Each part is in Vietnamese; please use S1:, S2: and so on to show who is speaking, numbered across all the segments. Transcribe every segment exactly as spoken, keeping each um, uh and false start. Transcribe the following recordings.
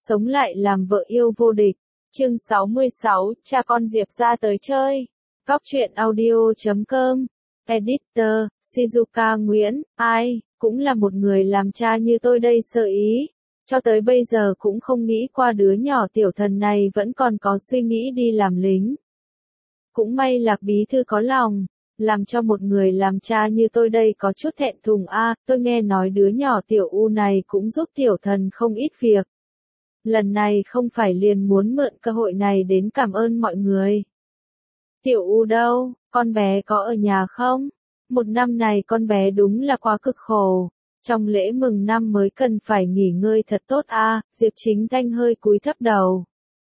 S1: sống lại làm vợ yêu vô địch. Chương sáu mươi sáu, cha con Diệp ra tới chơi. Góc truyện audio chấm com. Editor, Shizuka Nguyễn, ai, cũng là một người làm cha như tôi đây sơ ý. Cho tới bây giờ cũng không nghĩ qua đứa nhỏ tiểu thần này vẫn còn có suy nghĩ đi làm lính. Cũng may Lạc bí thư có lòng, làm cho một người làm cha như tôi đây có chút thẹn thùng a. Tôi nghe nói đứa nhỏ tiểu U này cũng giúp tiểu thần không ít việc. Lần này không phải liền muốn mượn cơ hội này đến cảm ơn mọi người. Tiểu U đâu, con bé có ở nhà không? Một năm này con bé đúng là quá cực khổ. Trong lễ mừng năm mới cần phải nghỉ ngơi thật tốt a. Diệp Chính Thanh hơi cúi thấp đầu,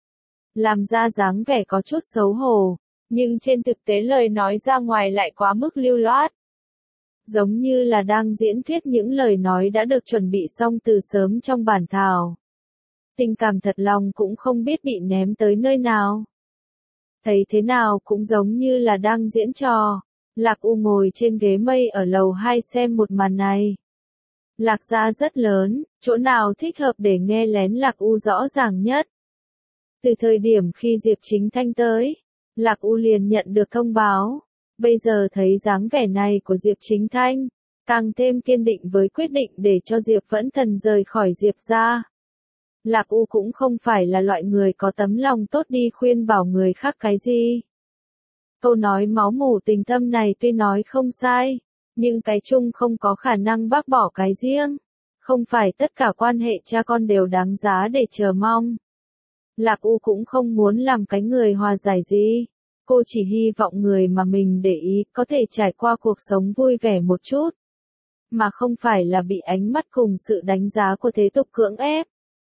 S1: làm ra dáng vẻ có chút xấu hổ, nhưng trên thực tế lời nói ra ngoài lại quá mức lưu loát. Giống như là đang diễn thuyết những lời nói đã được chuẩn bị xong từ sớm trong bản thảo. Tình cảm thật lòng cũng không biết bị ném tới nơi nào. Thấy thế nào cũng giống như là đang diễn trò. Lạc U ngồi trên ghế mây ở lầu hai xem một màn này. Lạc gia rất lớn, chỗ nào thích hợp để nghe lén Lạc U rõ ràng nhất. Từ thời điểm khi Diệp Chính Thanh tới, Lạc U liền nhận được thông báo. Bây giờ thấy dáng vẻ này của Diệp Chính Thanh, càng thêm kiên định với quyết định để cho Diệp Vẫn Thần rời khỏi Diệp gia. Lạc U cũng không phải là loại người có tấm lòng tốt đi khuyên bảo người khác cái gì. Câu nói máu mủ tình thâm này tuy nói không sai, nhưng cái chung không có khả năng bác bỏ cái riêng. Không phải tất cả quan hệ cha con đều đáng giá để chờ mong. Lạc U cũng không muốn làm cái người hòa giải gì. Cô chỉ hy vọng người mà mình để ý có thể trải qua cuộc sống vui vẻ một chút, mà không phải là bị ánh mắt cùng sự đánh giá của thế tục cưỡng ép.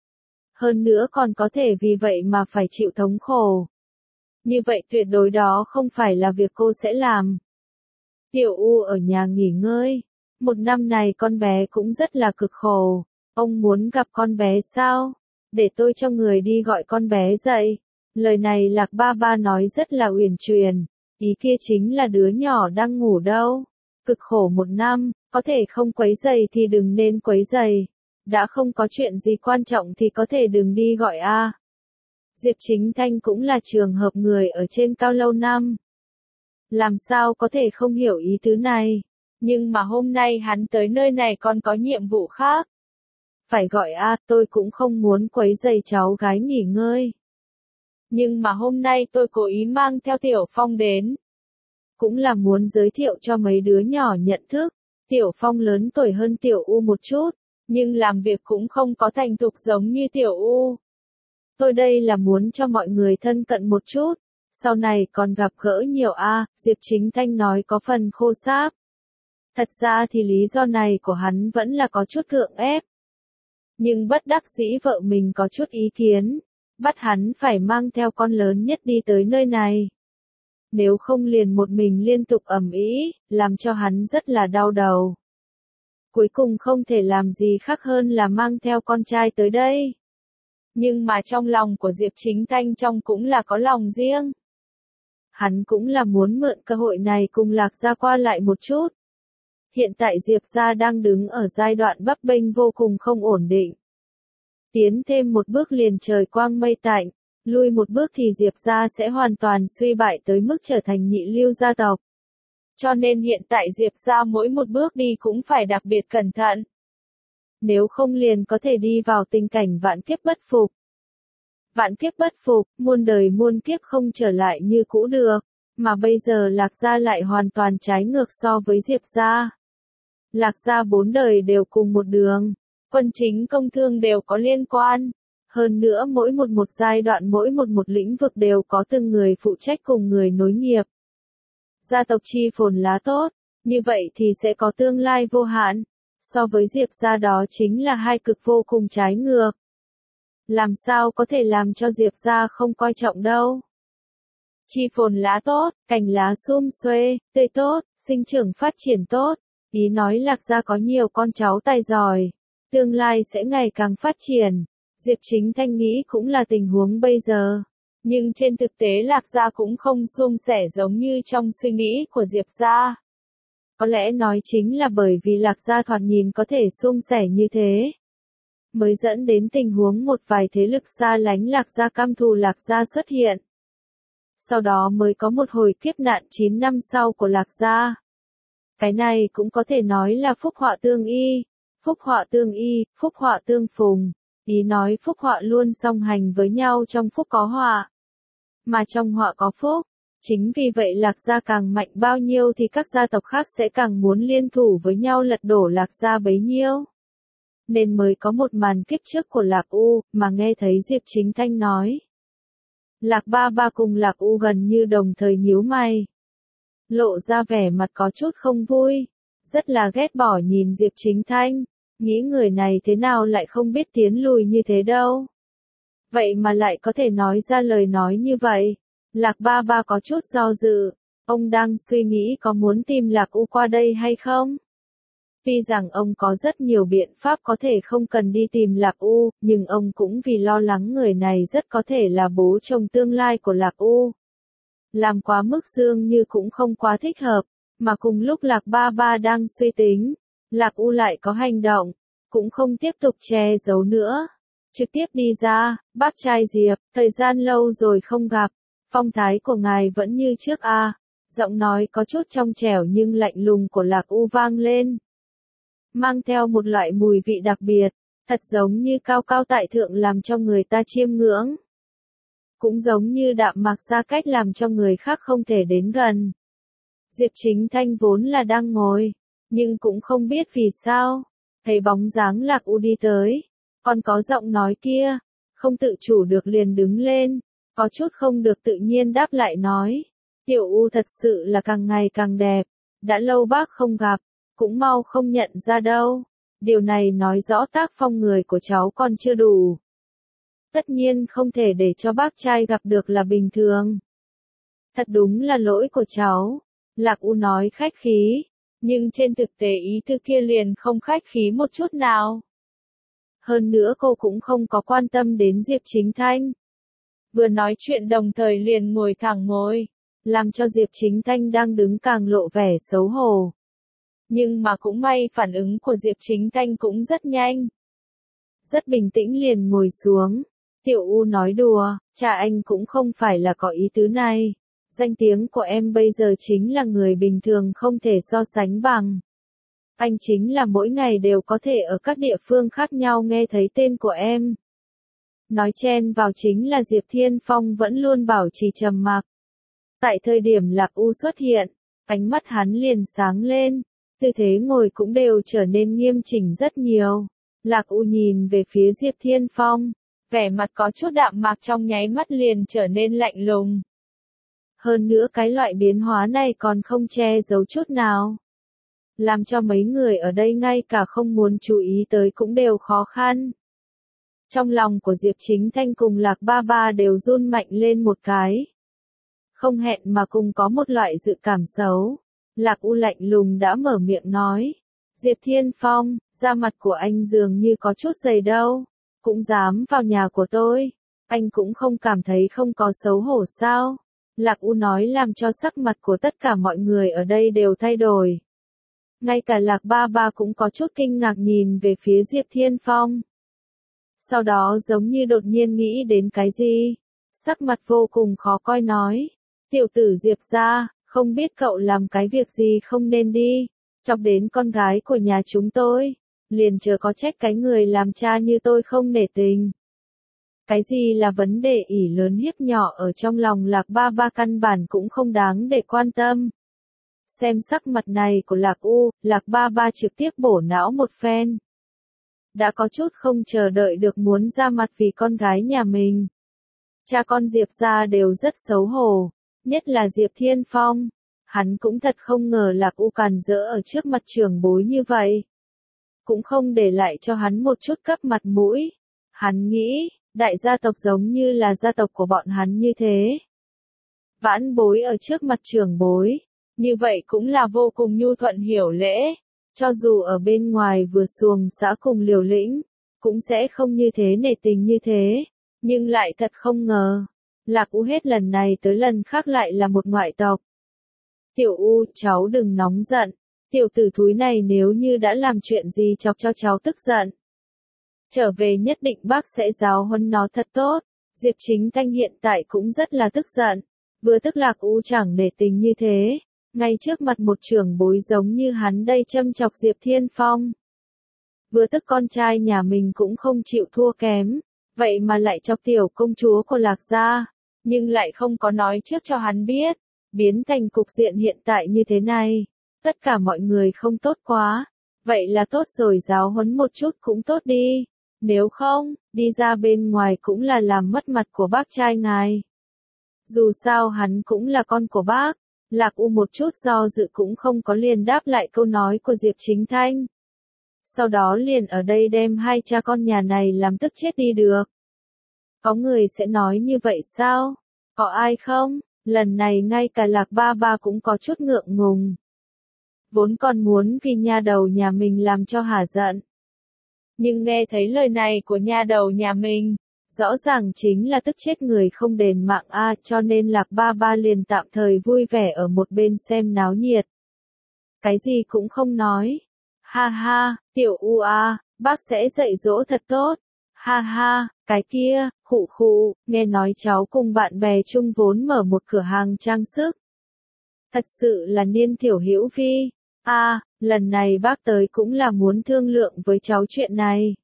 S1: Hơn nữa còn có thể vì vậy mà phải chịu thống khổ. Như vậy tuyệt đối đó không phải là việc cô sẽ làm. Tiểu U ở nhà nghỉ ngơi. Một năm này con bé cũng rất là cực khổ. Ông muốn gặp con bé sao? Để tôi cho người đi gọi con bé dậy. Lời này Lạc ba ba nói rất là uyển chuyển. Ý kia chính là đứa nhỏ đang ngủ đâu. Cực khổ một năm, có thể không quấy giày thì đừng nên quấy giày. Đã không có chuyện gì quan trọng thì có thể đừng đi gọi a. Diệp Chính Thanh cũng là trường hợp người ở trên cao lâu năm. Làm sao có thể không hiểu ý tứ này. Nhưng mà hôm nay hắn tới nơi này còn có nhiệm vụ khác. Phải gọi a, tôi cũng không muốn quấy rầy cháu gái nghỉ ngơi. Nhưng mà hôm nay tôi cố ý mang theo Tiểu Phong đến. Cũng là muốn giới thiệu cho mấy đứa nhỏ nhận thức. Tiểu Phong lớn tuổi hơn Tiểu U một chút, nhưng làm việc cũng không có thành thục giống như Tiểu U. Tôi đây là muốn cho mọi người thân cận một chút. Sau này còn gặp gỡ nhiều a. Diệp Chính Thanh nói có phần khô sáp. Thật ra thì lý do này của hắn vẫn là có chút gượng ép. Nhưng bất đắc dĩ vợ mình có chút ý kiến, bắt hắn phải mang theo con lớn nhất đi tới nơi này. Nếu không liền một mình liên tục ầm ĩ, làm cho hắn rất là đau đầu. Cuối cùng không thể làm gì khác hơn là mang theo con trai tới đây. Nhưng mà trong lòng của Diệp Chính Thanh trong cũng là có lòng riêng. Hắn cũng là muốn mượn cơ hội này cùng Lạc gia qua lại một chút. Hiện tại Diệp gia đang đứng ở giai đoạn bấp bênh vô cùng không ổn định. Tiến thêm một bước liền trời quang mây tạnh, lui một bước thì Diệp gia sẽ hoàn toàn suy bại tới mức trở thành nhị lưu gia tộc. Cho nên hiện tại Diệp gia mỗi một bước đi cũng phải đặc biệt cẩn thận. Nếu không liền có thể đi vào tình cảnh vạn kiếp bất phục. Vạn kiếp bất phục, muôn đời muôn kiếp không trở lại như cũ được, mà bây giờ Lạc gia lại hoàn toàn trái ngược so với Diệp gia. Lạc gia bốn đời đều cùng một đường, quân chính công thương đều có liên quan. Hơn nữa mỗi một một giai đoạn mỗi một một lĩnh vực đều có từng người phụ trách cùng người nối nghiệp. Gia tộc chi phồn lá tốt, như vậy thì sẽ có tương lai vô hạn. So với Diệp gia đó chính là hai cực vô cùng trái ngược. Làm sao có thể làm cho Diệp gia không coi trọng đâu. Chi phồn lá tốt, cành lá sum xuê, tươi tốt, sinh trưởng phát triển tốt. Ý nói Lạc gia có nhiều con cháu tài giỏi, tương lai sẽ ngày càng phát triển. Diệp Chính Thanh nghĩ cũng là tình huống bây giờ. Nhưng trên thực tế Lạc gia cũng không suôn sẻ giống như trong suy nghĩ của Diệp gia. Có lẽ nói chính là bởi vì Lạc gia thoạt nhìn có thể suôn sẻ như thế. mới dẫn đến tình huống một vài thế lực xa lánh Lạc Gia căm thù Lạc Gia xuất hiện. Sau đó mới có một hồi kiếp nạn chín năm sau của Lạc Gia. Cái này cũng có thể nói là phúc họa tương y, phúc họa tương y, phúc họa tương phùng, ý nói phúc họa luôn song hành với nhau, trong phúc có họa, mà trong họa có phúc. Chính vì vậy Lạc Gia càng mạnh bao nhiêu thì các gia tộc khác sẽ càng muốn liên thủ với nhau lật đổ Lạc Gia bấy nhiêu. Nên mới có một màn kiếp trước của Lạc U, mà nghe thấy Diệp Chính Thanh nói. Lạc Ba Ba cùng Lạc U gần như đồng thời nhíu mày. Lộ ra vẻ mặt có chút không vui, rất là ghét bỏ nhìn Diệp Chính Thanh, nghĩ người này thế nào lại không biết tiến lùi như thế đâu. Vậy mà lại có thể nói ra lời nói như vậy. Lạc Ba Ba có chút do dự, ông đang suy nghĩ có muốn tìm Lạc U qua đây hay không. Tuy rằng ông có rất nhiều biện pháp có thể không cần đi tìm Lạc U, nhưng ông cũng vì lo lắng người này rất có thể là bố chồng tương lai của Lạc U. Làm quá mức dương như cũng không quá thích hợp, mà cùng lúc Lạc Ba Ba đang suy tính, Lạc U lại có hành động, cũng không tiếp tục che giấu nữa. Trực tiếp đi ra, bác trai Diệp, thời gian lâu rồi không gặp, phong thái của ngài vẫn như trước à, giọng nói có chút trong trẻo nhưng lạnh lùng của Lạc U vang lên. Mang theo một loại mùi vị đặc biệt, thật giống như cao cao tại thượng làm cho người ta chiêm ngưỡng. Cũng giống như đạm mạc xa cách làm cho người khác không thể đến gần. Diệp Chính Thanh vốn là đang ngồi, nhưng cũng không biết vì sao, thấy bóng dáng Lạc U đi tới, còn có giọng nói kia, không tự chủ được liền đứng lên, có chút không được tự nhiên đáp lại nói, Tiểu U thật sự là càng ngày càng đẹp, đã lâu bác không gặp, cũng mau không nhận ra đâu, điều này nói rõ tác phong người của cháu còn chưa đủ. Tất nhiên không thể để cho bác trai gặp được là bình thường. Thật đúng là lỗi của cháu, Lạc U nói khách khí, nhưng trên thực tế ý thư kia liền không khách khí một chút nào. Hơn nữa cô cũng không có quan tâm đến Diệp Chính Thanh. Vừa nói chuyện đồng thời liền ngồi thẳng ngồi, làm cho Diệp Chính Thanh đang đứng càng lộ vẻ xấu hổ. Nhưng mà cũng may phản ứng của Diệp Chính Thanh cũng rất nhanh. Rất bình tĩnh liền ngồi xuống. Tiểu U nói đùa, cha anh cũng không phải là có ý tứ này. Danh tiếng của em bây giờ chính là người bình thường không thể so sánh bằng. Anh chính là mỗi ngày đều có thể ở các địa phương khác nhau nghe thấy tên của em. Nói chen vào chính là Diệp Thiên Phong vẫn luôn bảo trì trầm mặc. Tại thời điểm Lạc U xuất hiện, ánh mắt hắn liền sáng lên, tư thế ngồi cũng đều trở nên nghiêm chỉnh rất nhiều. Lạc U nhìn về phía Diệp Thiên Phong, vẻ mặt có chút đạm mạc trong nháy mắt liền trở nên lạnh lùng. Hơn nữa cái loại biến hóa này còn không che giấu chút nào. Làm cho mấy người ở đây ngay cả không muốn chú ý tới cũng đều khó khăn. Trong lòng của Diệp Chính Thanh cùng Lạc Ba Ba đều run mạnh lên một cái. Không hẹn mà cùng có một loại dự cảm xấu. Lạc U lạnh lùng đã mở miệng nói. Diệp Thiên Phong, da mặt của anh dường như có chút dày đâu. Cũng dám vào nhà của tôi. Anh cũng không cảm thấy không có xấu hổ sao. Lạc U nói làm cho sắc mặt của tất cả mọi người ở đây đều thay đổi. Ngay cả Lạc Ba Ba cũng có chút kinh ngạc nhìn về phía Diệp Thiên Phong. Sau đó giống như đột nhiên nghĩ đến cái gì. Sắc mặt vô cùng khó coi nói. Tiểu tử Diệp gia, không biết cậu làm cái việc gì không nên đi. Chọc đến con gái của nhà chúng tôi. Liền chờ có trách cái người làm cha như tôi không nể tình. Cái gì là vấn đề ỷ lớn hiếp nhỏ ở trong lòng Lạc Ba Ba căn bản cũng không đáng để quan tâm. Xem sắc mặt này của Lạc U, Lạc Ba Ba trực tiếp bổ não một phen. Đã có chút không chờ đợi được muốn ra mặt vì con gái nhà mình. Cha con Diệp gia đều rất xấu hổ, nhất là Diệp Thiên Phong. Hắn cũng thật không ngờ Lạc U càn rỡ ở trước mặt trưởng bối như vậy. Cũng không để lại cho hắn một chút cấp mặt mũi. Hắn nghĩ, đại gia tộc giống như là gia tộc của bọn hắn như thế. Vãn bối ở trước mặt trưởng bối, như vậy cũng là vô cùng nhu thuận hiểu lễ. Cho dù ở bên ngoài vừa xuồng xã cùng liều lĩnh, cũng sẽ không như thế nể tình như thế. Nhưng lại thật không ngờ, Lạc U hết lần này tới lần khác lại là một ngoại tộc. Tiểu U, cháu đừng nóng giận. Tiểu tử thúi này nếu như đã làm chuyện gì chọc cho cháu tức giận. Trở về nhất định bác sẽ giáo huấn nó thật tốt. Diệp Chính Thanh hiện tại cũng rất là tức giận. Vừa tức Lạc U chẳng để tình như thế. Ngay trước mặt một trưởng bối giống như hắn đây châm chọc Diệp Thiên Phong. Vừa tức con trai nhà mình cũng không chịu thua kém. Vậy mà lại chọc tiểu công chúa của Lạc gia. Nhưng lại không có nói trước cho hắn biết. Biến thành cục diện hiện tại như thế này. Tất cả mọi người không tốt quá. Vậy là tốt rồi, giáo huấn một chút cũng tốt đi. Nếu không, đi ra bên ngoài cũng là làm mất mặt của bác trai ngài. Dù sao hắn cũng là con của bác. Lạc U một chút do dự cũng không có, liền đáp lại câu nói của Diệp Chính Thanh. Sau đó liền ở đây đem hai cha con nhà này làm tức chết đi được. Có người sẽ nói như vậy sao? Có ai không? Lần này ngay cả Lạc ba ba cũng có chút ngượng ngùng. Vốn còn muốn vì nha đầu nhà mình làm cho hả giận. Nhưng nghe thấy lời này của nha đầu nhà mình, rõ ràng chính là tức chết người không đền mạng a, cho nên Lạc ba ba liền tạm thời vui vẻ ở một bên xem náo nhiệt. Cái gì cũng không nói. Ha ha, tiểu U a, bác sẽ dạy dỗ thật tốt. Ha ha, cái kia, khụ khụ, nghe nói cháu cùng bạn bè chung vốn mở một cửa hàng trang sức. Thật sự là niên tiểu hữu vi. A, à, lần này bác tới cũng là muốn thương lượng với cháu chuyện này.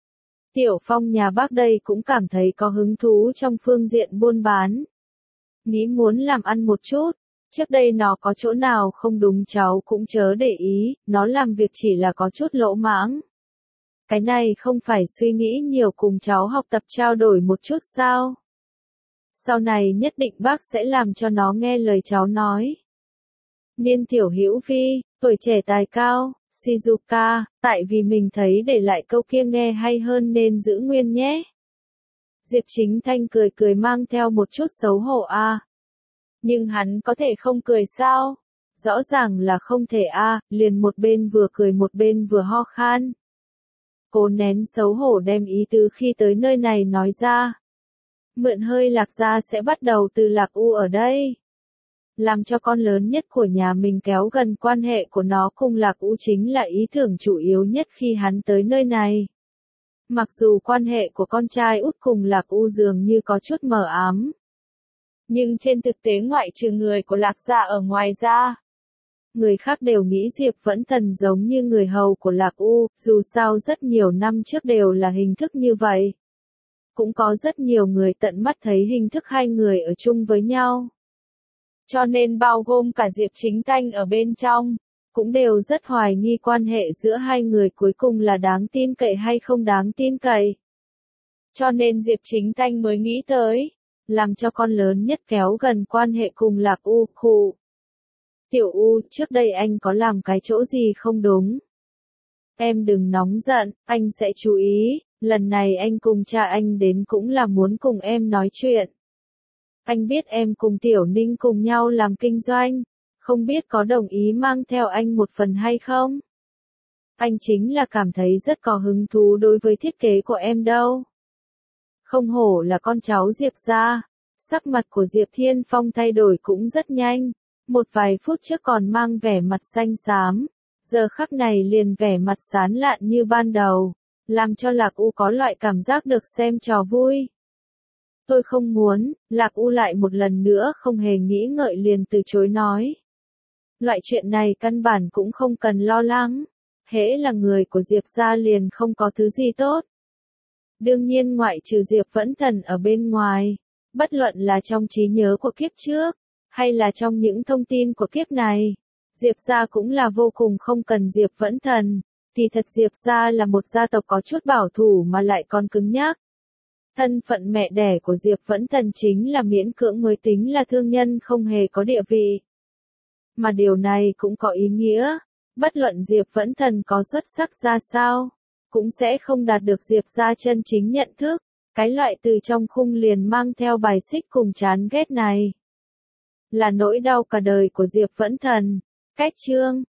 S1: Tiểu Phong nhà bác đây cũng cảm thấy có hứng thú trong phương diện buôn bán. Nghĩ muốn làm ăn một chút. Trước đây nó có chỗ nào không đúng cháu cũng chớ để ý, nó làm việc chỉ là có chút lỗ mãng. Cái này không phải suy nghĩ nhiều cùng cháu học tập trao đổi một chút sao? Sau này nhất định bác sẽ làm cho nó nghe lời cháu nói. Niên tiểu hữu vi, tuổi trẻ tài cao, Shizuka, tại vì mình thấy để lại câu kia nghe hay hơn nên giữ nguyên nhé. Diệp Chính Thanh cười cười mang theo một chút xấu hổ a. À. Nhưng hắn có thể không cười sao? Rõ ràng là không thể a, à, liền một bên vừa cười một bên vừa ho khan. Cố nén xấu hổ đem ý tứ khi tới nơi này nói ra. Mượn hơi Lạc gia sẽ bắt đầu từ Lạc U ở đây. Làm cho con lớn nhất của nhà mình kéo gần quan hệ của nó cùng Lạc U chính là ý tưởng chủ yếu nhất khi hắn tới nơi này. Mặc dù quan hệ của con trai út cùng Lạc U dường như có chút mờ ám. Nhưng trên thực tế ngoại trừ người của Lạc gia ở ngoài ra, người khác đều nghĩ Diệp Vẫn Thần giống như người hầu của Lạc U, dù sao rất nhiều năm trước đều là hình thức như vậy. Cũng có rất nhiều người tận mắt thấy hình thức hai người ở chung với nhau. Cho nên bao gồm cả Diệp Chính Thanh ở bên trong, cũng đều rất hoài nghi quan hệ giữa hai người cuối cùng là đáng tin cậy hay không đáng tin cậy. Cho nên Diệp Chính Thanh mới nghĩ tới, làm cho con lớn nhất kéo gần quan hệ cùng Lạc U, khụ. Tiểu U, trước đây anh có làm cái chỗ gì không đúng? Em đừng nóng giận, anh sẽ chú ý, lần này anh cùng cha anh đến cũng là muốn cùng em nói chuyện. Anh biết em cùng Tiểu Ninh cùng nhau làm kinh doanh, không biết có đồng ý mang theo anh một phần hay không? Anh chính là cảm thấy rất có hứng thú đối với thiết kế của em đâu. Không hổ là con cháu Diệp gia, sắc mặt của Diệp Thiên Phong thay đổi cũng rất nhanh, một vài phút trước còn mang vẻ mặt xanh xám, giờ khắc này liền vẻ mặt sán lạn như ban đầu, làm cho Lạc U có loại cảm giác được xem trò vui. Tôi không muốn, Lạc U lại một lần nữa không hề nghĩ ngợi liền từ chối nói. Loại chuyện này căn bản cũng không cần lo lắng, hễ là người của Diệp gia liền không có thứ gì tốt. Đương nhiên ngoại trừ Diệp Vẫn Thần ở bên ngoài, bất luận là trong trí nhớ của kiếp trước, hay là trong những thông tin của kiếp này, Diệp gia cũng là vô cùng không cần Diệp Vẫn Thần. Kỳ thật Diệp gia là một gia tộc có chút bảo thủ mà lại còn cứng nhắc. Thân phận mẹ đẻ của Diệp Vẫn Thần chính là miễn cưỡng mới tính là thương nhân không hề có địa vị. Mà điều này cũng có ý nghĩa, bất luận Diệp Vẫn Thần có xuất sắc ra sao, cũng sẽ không đạt được Diệp gia chân chính nhận thức, cái loại từ trong khung liền mang theo bài xích cùng chán ghét này. Là nỗi đau cả đời của Diệp Vẫn Thần. Cách chương